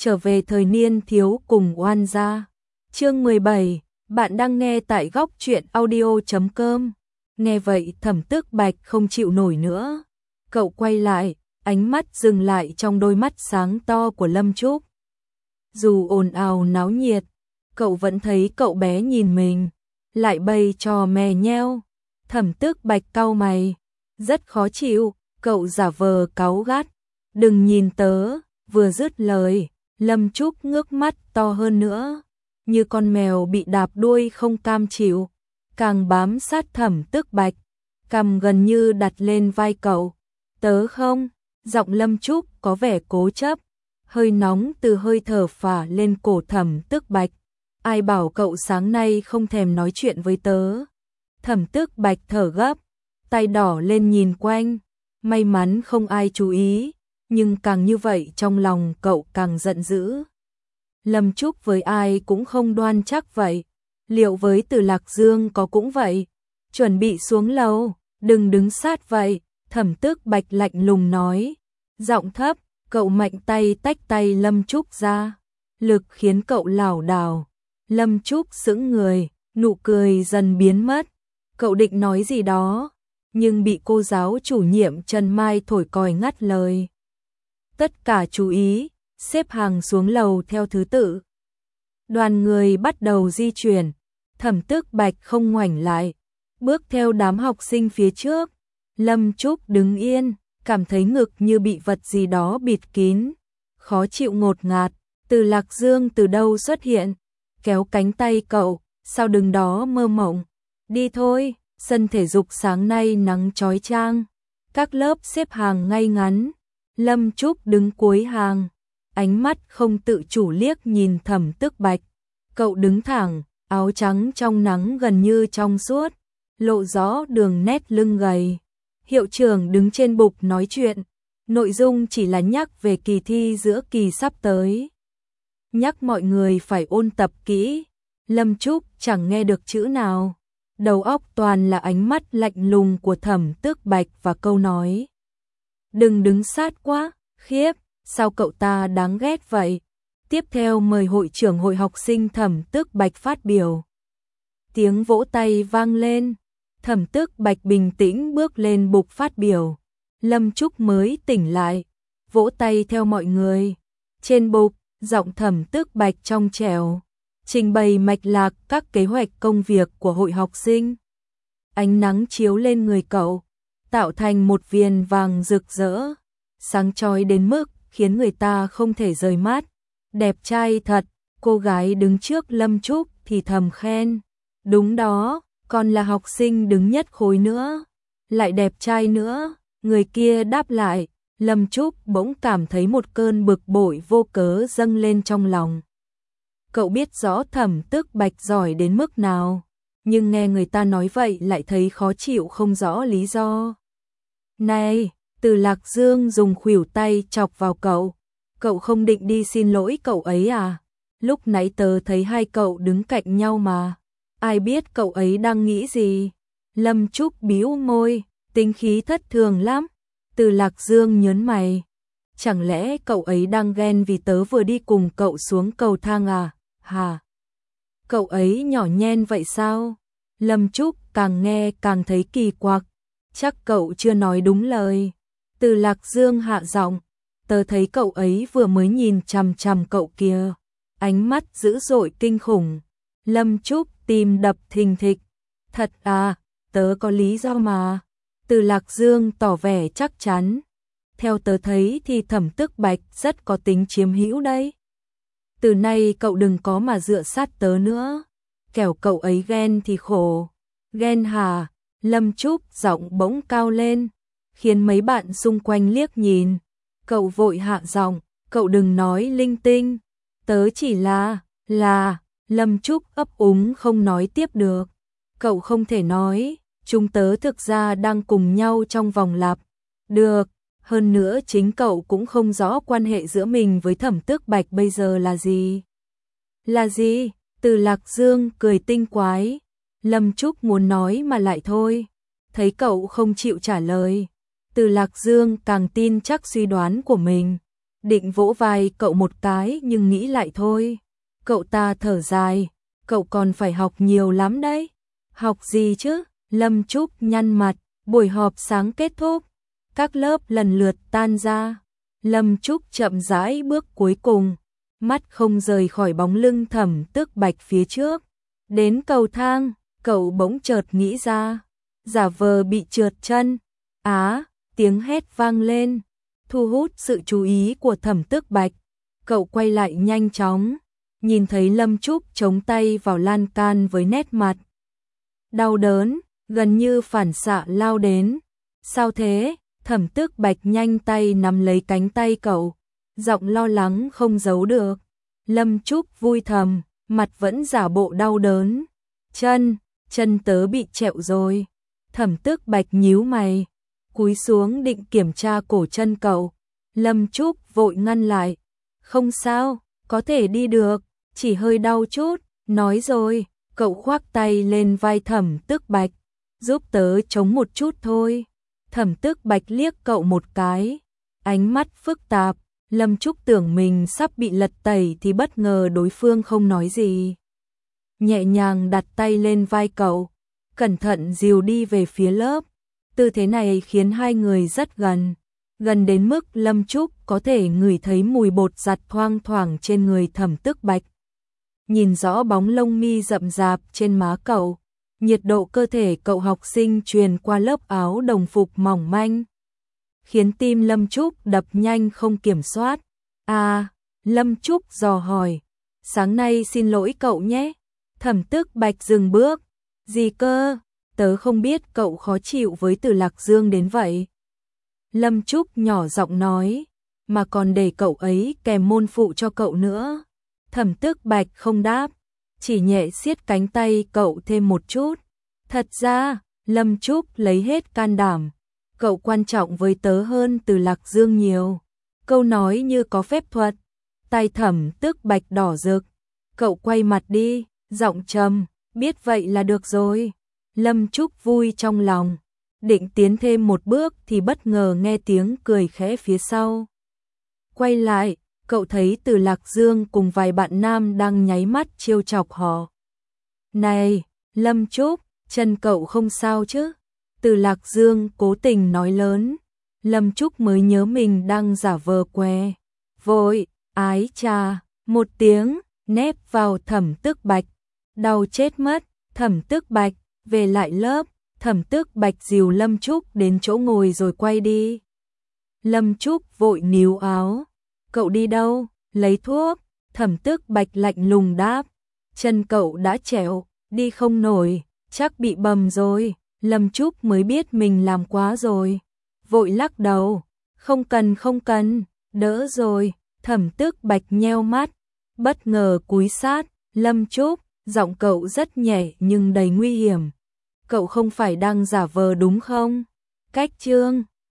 trở về thời niên thiếu cùng oan gia. Chương 17, bạn đang nghe tại góc truyện audio.com. Nghe vậy Thẩm Tước Bạch không chịu nổi nữa. Cậu quay lại, ánh mắt dừng lại trong đôi mắt sáng to của Lâm Trúc. Dù ồn ào náo nhiệt, cậu vẫn thấy cậu bé nhìn mình, lại bày trò mè nheo. Thẩm Tước Bạch cau mày, rất khó chịu, cậu giả vờ cáu gắt. Đừng nhìn tớ, vừa dứt lời, Lâm Trúc ngước mắt to hơn nữa, như con mèo bị đạp đuôi không cam chịu, càng bám sát Thẩm Tước Bạch, cằm gần như đặt lên vai cậu. Tớ không, giọng Lâm Trúc có vẻ cố chấp, hơi nóng từ hơi thở phả lên cổ Thẩm Tước Bạch. Ai bảo cậu sáng nay không thèm nói chuyện với tớ. Thẩm Tước Bạch thở gấp, tay đỏ lên nhìn quanh, may mắn không ai chú ý, nhưng càng như vậy trong lòng cậu càng giận dữ. Lâm Trúc với ai cũng không đoan chắc vậy, liệu với Từ Lạc Dương có cũng vậy? Chuẩn bị xuống lầu, đừng đứng sát vậy, Thẩm Tước Bạch lạnh lùng nói, giọng thấp. Cậu mạnh tay tách tay Lâm Trúc ra, lực khiến cậu lảo đảo. Lâm Trúc sững người, nụ cười dần biến mất. Cậu định nói gì đó, nhưng bị cô giáo chủ nhiệm Trần Mai thổi còi ngắt lời. Tất cả chú ý, xếp hàng xuống lầu theo thứ tự. Đoàn người bắt đầu di chuyển, Thẩm Tước Bạch không ngoảnh lại, bước theo đám học sinh phía trước. Lâm Trúc đứng yên, cảm thấy ngực như bị vật gì đó bịt kín, khó chịu ngột ngạt. Từ Lạc Dương từ đâu xuất hiện, kéo cánh tay cậu, sao đứng đó mơ mộng. Đi thôi, sân thể dục sáng nay nắng chói chang, các lớp xếp hàng ngay ngắn. Lâm Trúc đứng cuối hàng, ánh mắt không tự chủ liếc nhìn Thẩm Tước Bạch. Cậu đứng thẳng, áo trắng trong nắng gần như trong suốt, lộ rõ đường nét lưng gầy. Hiệu trưởng đứng trên bục nói chuyện, nội dung chỉ là nhắc về kỳ thi giữa kỳ sắp tới. Nhắc mọi người phải ôn tập kỹ. Lâm Trúc chẳng nghe được chữ nào, đầu óc toàn là ánh mắt lạnh lùng của Thẩm Tước Bạch và câu nói. Đừng đứng sát quá, khiếp, sao cậu ta đáng ghét vậy? Tiếp theo mời hội trưởng hội học sinh Thẩm Tước Bạch phát biểu. Tiếng vỗ tay vang lên. Thẩm Tước Bạch bình tĩnh bước lên bục phát biểu. Lâm Trúc mới tỉnh lại, vỗ tay theo mọi người. Trên bục, giọng Thẩm Tước Bạch trong trẻo, trình bày mạch lạc các kế hoạch công việc của hội học sinh. Ánh nắng chiếu lên người cậu, tạo thành một viền vàng rực rỡ, sáng chói đến mức khiến người ta không thể rời mắt. Đẹp trai thật, cô gái đứng trước Lâm Trúc thì thầm khen. Đúng đó, còn là học sinh đứng nhất khối nữa, lại đẹp trai nữa. Người kia đáp lại. Lâm Trúc bỗng cảm thấy một cơn bực bội vô cớ dâng lên trong lòng. Cậu biết rõ Thẩm Tước Bạch giỏi đến mức nào, nhưng nghe người ta nói vậy lại thấy khó chịu không rõ lý do. Này, Từ Lạc Dương dùng khuỷu tay chọc vào cậu. Cậu không định đi xin lỗi cậu ấy à? Lúc nãy tớ thấy hai cậu đứng cạnh nhau mà. Ai biết cậu ấy đang nghĩ gì? Lâm Trúc bĩu môi, tính khí thất thường lắm. Từ Lạc Dương nhớn mày. Chẳng lẽ cậu ấy đang ghen vì tớ vừa đi cùng cậu xuống cầu thang à? Hả? Cậu ấy nhỏ nhen vậy sao? Lâm Trúc càng nghe càng thấy kỳ quặc. Chắc cậu chưa nói đúng lời. Từ Lạc Dương hạ giọng. Tớ thấy cậu ấy vừa mới nhìn chằm chằm cậu kia. Ánh mắt dữ dội kinh khủng. Lâm Trúc tim đập thình thịch. Thật à, tớ có lý do mà. Từ Lạc Dương tỏ vẻ chắc chắn. Theo tớ thấy thì Thẩm Tước Bạch rất có tính chiếm hữu đấy. Từ nay cậu đừng có mà dựa sát tớ nữa. Kẻo cậu ấy ghen thì khổ. Ghen hả? Lâm Trúc giọng bỗng cao lên, khiến mấy bạn xung quanh liếc nhìn. Cậu vội hạ giọng, cậu đừng nói linh tinh. Tớ chỉ là... Lâm Trúc ấp úng không nói tiếp được. Cậu không thể nói, chúng tớ thực ra đang cùng nhau trong vòng lặp. Được, hơn nữa chính cậu cũng không rõ quan hệ giữa mình với Thẩm Tước Bạch bây giờ là gì. Là gì? Từ Lạc Dương cười tinh quái. Lâm Trúc muốn nói mà lại thôi. Thấy cậu không chịu trả lời, Từ Lạc Dương càng tin chắc suy đoán của mình. định vỗ vai cậu một cái nhưng nghĩ lại thôi. Cậu ta thở dài, cậu còn phải học nhiều lắm đấy. Học gì chứ? Lâm Trúc nhăn mặt, buổi họp sáng kết thúc, các lớp lần lượt tan ra. Lâm Trúc chậm rãi bước cuối cùng, mắt không rời khỏi bóng lưng Thẩm Tước Bạch phía trước. Đến cầu thang, cậu bỗng chợt nghĩ ra, giả vờ bị trượt chân. Á, tiếng hét vang lên, thu hút sự chú ý của Thẩm Tước Bạch. Cậu quay lại nhanh chóng, nhìn thấy Lâm Trúc chống tay vào lan can với nét mặt đau đớn, gần như phản xạ lao đến. Sao thế? Thẩm Tước Bạch nhanh tay nắm lấy cánh tay cậu, giọng lo lắng không giấu được. Lâm Trúc vui thầm, mặt vẫn giả bộ đau đớn. Chân tớ bị trẹo rồi. Thẩm Tước Bạch nhíu mày, cúi xuống định kiểm tra cổ chân cậu. Lâm Trúc vội ngăn lại. Không sao, có thể đi được, chỉ hơi đau chút. Nói rồi, cậu khoác tay lên vai Thẩm Tước Bạch, giúp tớ chống một chút thôi. Thẩm Tước Bạch liếc cậu một cái, ánh mắt phức tạp. Lâm Trúc tưởng mình sắp bị lật tẩy thì bất ngờ đối phương không nói gì. Nhẹ nhàng đặt tay lên vai cậu, cẩn thận dìu đi về phía lớp. Tư thế này khiến hai người rất gần, gần đến mức Lâm Trúc có thể ngửi thấy mùi bột giặt thoang thoảng trên người Thẩm Tước Bạch. Nhìn rõ bóng lông mi rậm rạp trên má cậu, nhiệt độ cơ thể cậu học sinh truyền qua lớp áo đồng phục mỏng manh, khiến tim Lâm Trúc đập nhanh không kiểm soát. À, Lâm Trúc dò hỏi, sáng nay xin lỗi cậu nhé. Thẩm Tước Bạch dừng bước. Gì cơ? Tớ không biết cậu khó chịu với Từ Lạc Dương đến vậy. Lâm Trúc nhỏ giọng nói, mà còn để cậu ấy kèm môn phụ cho cậu nữa. Thẩm Tước Bạch không đáp, chỉ nhẹ siết cánh tay cậu thêm một chút. Thật ra, Lâm Trúc lấy hết can đảm, cậu quan trọng với tớ hơn Từ Lạc Dương nhiều. Câu nói như có phép thuật. Tay Thẩm Tước Bạch đỏ rực, cậu quay mặt đi, giọng trầm, biết vậy là được rồi. Lâm Trúc vui trong lòng, định tiến thêm một bước thì bất ngờ nghe tiếng cười khẽ phía sau. Quay lại, cậu thấy Từ Lạc Dương cùng vài bạn nam đang nháy mắt trêu chọc họ. Này, Lâm Trúc, chân cậu không sao chứ? Từ Lạc Dương cố tình nói lớn. Lâm Trúc mới nhớ mình đang giả vờ què. Vội, ái chà, một tiếng, nép vào Thẩm Tước Bạch. Đau chết mất. Thẩm Tước Bạch, về lại lớp. Thẩm Tước Bạch dìu Lâm Trúc đến chỗ ngồi rồi quay đi. Lâm Trúc vội níu áo. Cậu đi đâu? Lấy thuốc. Thẩm Tước Bạch lạnh lùng đáp. Chân cậu đã trẹo, đi không nổi, chắc bị bầm rồi. Lâm Trúc mới biết mình làm quá rồi, vội lắc đầu. Không cần, đỡ rồi. Thẩm Tước Bạch nheo mắt, bất ngờ cúi sát. Lâm Trúc, giọng cậu rất nhẹ nhưng đầy nguy hiểm. Cậu không phải đang giả vờ đúng không? Cách chương